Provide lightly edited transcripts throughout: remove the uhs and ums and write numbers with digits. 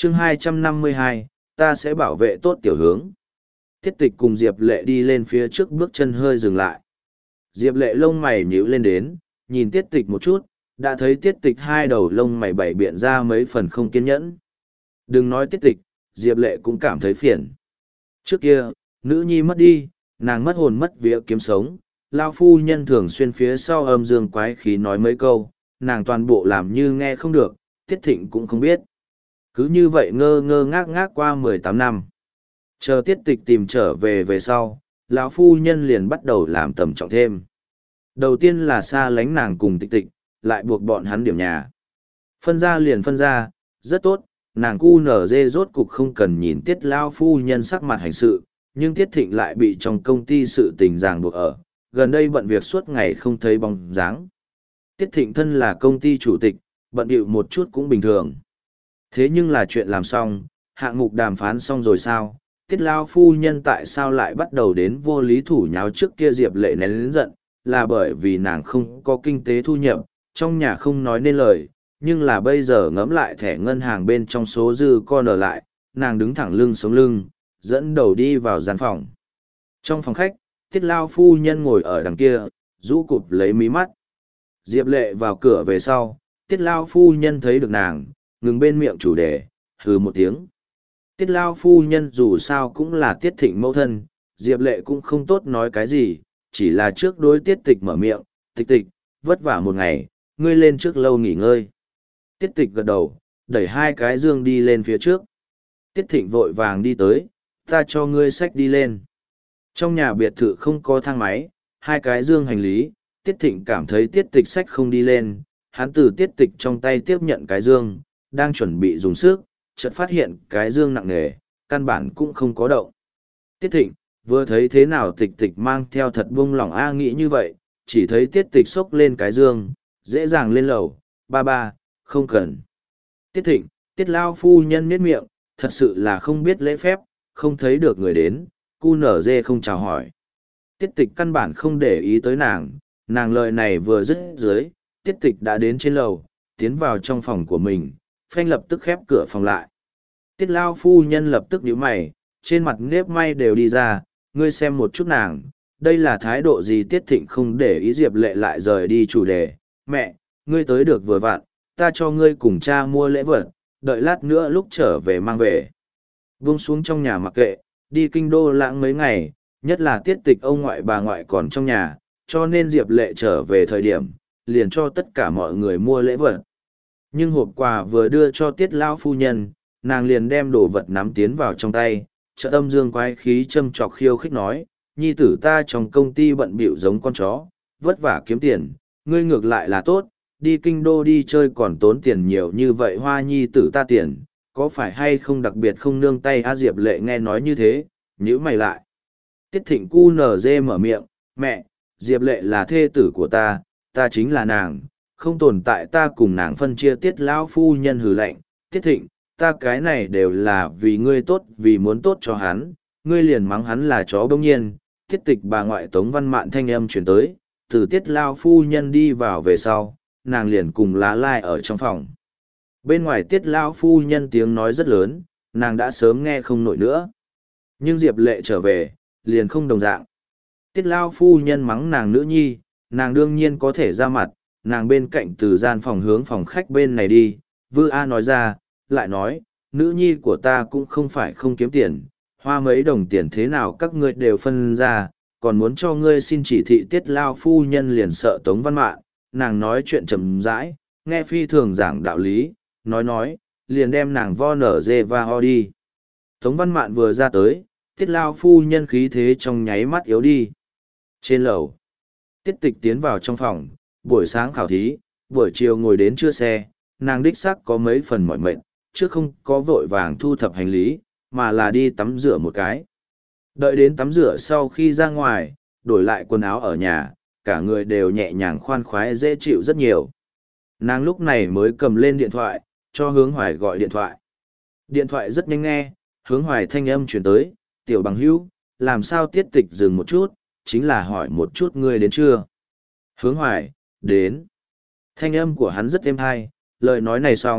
chương 252, ta sẽ bảo vệ tốt tiểu hướng. Tiết tịch cùng Diệp Lệ đi lên phía trước, bước chân hơi dừng lại. Diệp Lệ lông mày nhíu lên đến, nhìn Tiết tịch một chút, đã thấy Tiết tịch hai đầu lông mày bảy biện ra mấy phần không kiên nhẫn. Đừng nói Tiết tịch, Diệp Lệ cũng cảm thấy phiền. Trước kia, nữ nhi mất đi, nàng mất hồn mất vía kiếm sống, lao phu nhân thường xuyên phía sau âm dương quái khí nói mấy câu, nàng toàn bộ làm như nghe không được, Tiết Thịnh cũng không biết. Cứ như vậy ngơ ngơ ngác ngác qua 18 năm. Chờ Tiết Tịch tìm trở về sau, lão phu nhân liền bắt đầu làm tầm trọng thêm. Đầu tiên là xa lánh nàng cùng Tịch Tịch, lại buộc bọn hắn điểm nhà. Phân ra liền phân ra, rất tốt, nàng cu nở dê rốt cục không cần nhìn Tiết lão phu nhân sắc mặt hành sự, nhưng Tiết Thịnh lại bị trong công ty sự tình ràng buộc ở, gần đây bận việc suốt ngày không thấy bóng dáng. Tiết Thịnh thân là công ty chủ tịch, bận bịu một chút cũng bình thường. Thế nhưng là chuyện làm xong, hạng mục đàm phán xong rồi sao? Tiết lao phu nhân tại sao lại bắt đầu đến vô lý thủ nháo trước kia Diệp Lệ nén lớn giận, là bởi vì nàng không có kinh tế thu nhập, trong nhà không nói nên lời, nhưng là bây giờ ngẫm lại thẻ ngân hàng bên trong số dư con ở lại, nàng đứng thẳng lưng sống lưng, dẫn đầu đi vào gian phòng. Trong phòng khách, Tiết lao phu nhân ngồi ở đằng kia, rũ cụp lấy mí mắt. Diệp Lệ vào cửa về sau, Tiết lao phu nhân thấy được nàng, ngừng bên miệng chủ đề, hừ một tiếng. Tiết lao phu nhân dù sao cũng là Tiết Thịnh mẫu thân, Diệp Lệ cũng không tốt nói cái gì, chỉ là trước đối Tiết Tịch mở miệng, Tịch Tịch, vất vả một ngày, ngươi lên trước lâu nghỉ ngơi. Tiết Tịch gật đầu, đẩy hai cái dương đi lên phía trước. Tiết Thịnh vội vàng đi tới, ta cho ngươi xách đi lên. Trong nhà biệt thự không có thang máy, hai cái dương hành lý, Tiết Thịnh cảm thấy Tiết Tịch xách không đi lên, hắn từ Tiết Tịch trong tay tiếp nhận cái dương, đang chuẩn bị dùng sức, chợt phát hiện cái dương nặng nề, căn bản cũng không có động. Tiết Thịnh, vừa thấy thế nào Tịch Tịch mang theo thật buông lỏng a nghĩ như vậy, chỉ thấy Tiết Tịch xốc lên cái dương, dễ dàng lên lầu, ba, không cần. Tiết Thịnh, Tiết lao phu nhân nhếch miệng, thật sự là không biết lễ phép, không thấy được người đến, cu nở dê không chào hỏi. Tiết Tịch căn bản không để ý tới nàng lời này vừa dứt dưới, Tiết Tịch đã đến trên lầu, tiến vào trong phòng của mình, phanh lập tức khép cửa phòng lại. Tiết lao phu nhân lập tức nhíu mày, trên mặt nếp may đều đi ra, ngươi xem một chút nàng, đây là thái độ gì? Tiết Thịnh không để ý Diệp Lệ lại rời đi chủ đề, mẹ, ngươi tới được vừa vặn, ta cho ngươi cùng cha mua lễ vật, đợi lát nữa lúc trở về mang về. Vung xuống trong nhà mặc kệ, đi kinh đô lãng mấy ngày, nhất là Tiết Tịch ông ngoại bà ngoại còn trong nhà, cho nên Diệp Lệ trở về thời điểm, liền cho tất cả mọi người mua lễ vật. Nhưng hộp quà vừa đưa cho Tiết lão phu nhân, nàng liền đem đồ vật nắm tiến vào trong tay, trợ tâm dương quái khí châm chọc khiêu khích nói, nhi tử ta trong công ty bận bịu giống con chó, vất vả kiếm tiền, ngươi ngược lại là tốt, đi kinh đô đi chơi còn tốn tiền nhiều như vậy hoa nhi tử ta tiền, có phải hay không đặc biệt không nương tay a? Diệp Lệ nghe nói như thế, nhíu mày lại. Tiết Thịnh cu nở dê mở miệng, mẹ, Diệp Lệ là thê tử của ta chính là nàng, không tồn tại ta cùng nàng phân chia. Tiết lão phu nhân hừ lạnh, Tiết Thịnh, ta cái này đều là vì ngươi tốt, vì muốn tốt cho hắn, ngươi liền mắng hắn là chó. Bỗng nhiên, Tiết Tịch bà ngoại Tống Văn Mạn thanh âm chuyển tới, từ Tiết lão phu nhân đi vào về sau, nàng liền cùng lá lai ở trong phòng. Bên ngoài Tiết lão phu nhân tiếng nói rất lớn, nàng đã sớm nghe không nổi nữa. Nhưng Diệp Lệ trở về, liền không đồng dạng. Tiết lão phu nhân mắng nàng nữ nhi, nàng đương nhiên có thể ra mặt, nàng bên cạnh từ gian phòng hướng phòng khách bên này đi, Vư A nói ra, lại nói, nữ nhi của ta cũng không phải không kiếm tiền, hoa mấy đồng tiền thế nào các ngươi đều phân ra, còn muốn cho ngươi xin chỉ thị. Tiết lao phu nhân liền sợ Tống Văn Mạn, nàng nói chuyện chậm rãi, nghe phi thường giảng đạo lý, nói, liền đem nàng vo nở dê va ho đi. Tống Văn Mạn vừa ra tới, Tiết lao phu nhân khí thế trong nháy mắt yếu đi. Trên lầu, Tiết Tịch tiến vào trong phòng, buổi sáng khảo thí, buổi chiều ngồi đến trưa xe, nàng đích xác có mấy phần mỏi mệt, chứ không có vội vàng thu thập hành lý, mà là đi tắm rửa một cái. Đợi đến tắm rửa sau khi ra ngoài, đổi lại quần áo ở nhà, cả người đều nhẹ nhàng khoan khoái dễ chịu rất nhiều. Nàng lúc này mới cầm lên điện thoại, cho Hướng Hoài gọi điện thoại. Điện thoại rất nhanh nghe, Hướng Hoài thanh âm chuyển tới, tiểu bằng hữu, làm sao Tiết Tịch dừng một chút, chính là hỏi một chút ngươi đến chưa? Hướng Hoài, đến. Thanh âm của hắn rất êm hay, lời nói này xong,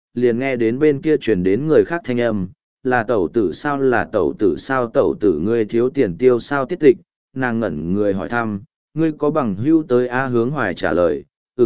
liền nghe đến bên kia truyền đến người khác thanh âm, là tẩu tử sao, là tẩu tử sao, tẩu tử ngươi thiếu tiền tiêu sao. Tiết tịch, nàng ngẩn người hỏi thăm, ngươi có bằng hữu tới a? Hướng Hoài trả lời,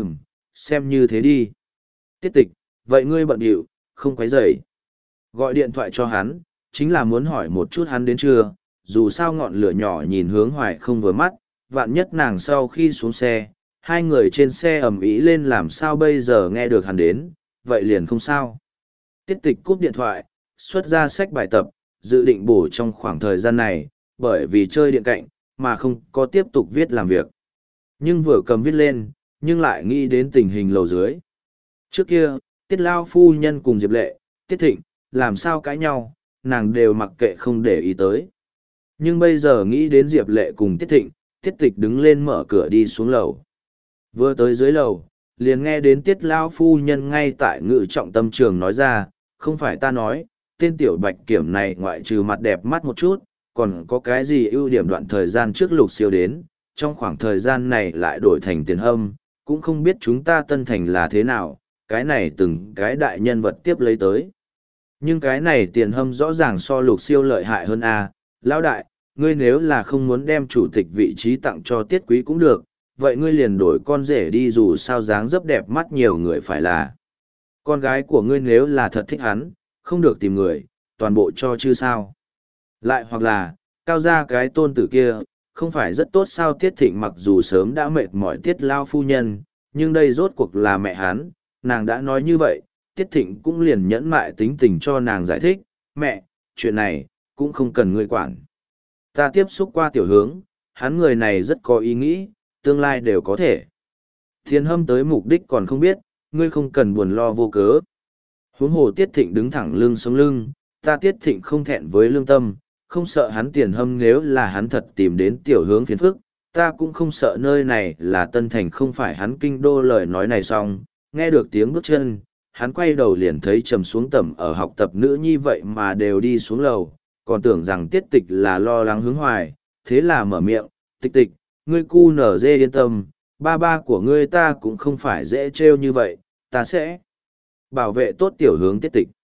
xem như thế đi. Tiết tịch, vậy ngươi bận bịu, không quấy rầy. Gọi điện thoại cho hắn, chính là muốn hỏi một chút hắn đến chưa, dù sao ngọn lửa nhỏ nhìn Hướng Hoài không vừa mắt, vạn nhất nàng sau khi xuống xe, hai người trên xe ầm ĩ lên làm sao bây giờ. Nghe được hắn đến, vậy liền không sao. Tiết tịch cúp điện thoại, xuất ra sách bài tập, dự định bổ trong khoảng thời gian này, bởi vì chơi điện cạnh, mà không có tiếp tục viết làm việc. Nhưng vừa cầm viết lên, nhưng lại nghĩ đến tình hình lầu dưới. Trước kia, Tiết Lao phu nhân cùng Diệp Lệ, Tiết Thịnh, làm sao cãi nhau, nàng đều mặc kệ không để ý tới. Nhưng bây giờ nghĩ đến Diệp Lệ cùng Tiết Thịnh, Tiết Tịch đứng lên mở cửa đi xuống lầu. Vừa tới dưới lầu, liền nghe đến Tiết Lao phu nhân ngay tại ngự trọng tâm trường nói ra, không phải ta nói, tên tiểu bạch kiểm này ngoại trừ mặt đẹp mắt một chút, còn có cái gì ưu điểm. Đoạn thời gian trước Lục Siêu đến, trong khoảng thời gian này lại đổi thành tiền hâm, cũng không biết chúng ta Tân Thành là thế nào, cái này từng cái đại nhân vật tiếp lấy tới. Nhưng cái này tiền hâm rõ ràng so Lục Siêu lợi hại hơn a. Lão đại, ngươi nếu là không muốn đem chủ tịch vị trí tặng cho Tiết Quý cũng được, vậy ngươi liền đổi con rể đi, dù sao dáng dấp đẹp mắt nhiều người phải là. Con gái của ngươi nếu là thật thích hắn, không được tìm người, toàn bộ cho chứ sao. Lại hoặc là, cao ra cái tôn tử kia, không phải rất tốt sao. Tiết Thịnh mặc dù sớm đã mệt mỏi Tiết Lao phu nhân, nhưng đây rốt cuộc là mẹ hắn, nàng đã nói như vậy, Tiết Thịnh cũng liền nhẫn mại tính tình cho nàng giải thích, mẹ, chuyện này, cũng không cần ngươi quản. Ta tiếp xúc qua Tiểu Hướng, hắn người này rất có ý nghĩ, tương lai đều có thể. Thiên hâm tới mục đích còn không biết, ngươi không cần buồn lo vô cớ. Huống hồ Tiết Thịnh đứng thẳng lưng sống lưng, ta Tiết Thịnh không thẹn với lương tâm, không sợ hắn tiền hâm. Nếu là hắn thật tìm đến Tiểu Hướng phiền phức, ta cũng không sợ, nơi này là Tân Thành không phải hắn kinh đô. Lời nói này xong, nghe được tiếng bước chân, hắn quay đầu liền thấy trầm xuống tầm ở học tập nữ nhi vậy mà đều đi xuống lầu, còn tưởng rằng Tiết Tịch là lo lắng Hướng Hoài, thế là mở miệng, Tịch Tịch, ngươi cu nở dê yên tâm, ba của ngươi ta cũng không phải dễ trêu như vậy, ta sẽ bảo vệ tốt Tiểu Hướng. Tiết Tịch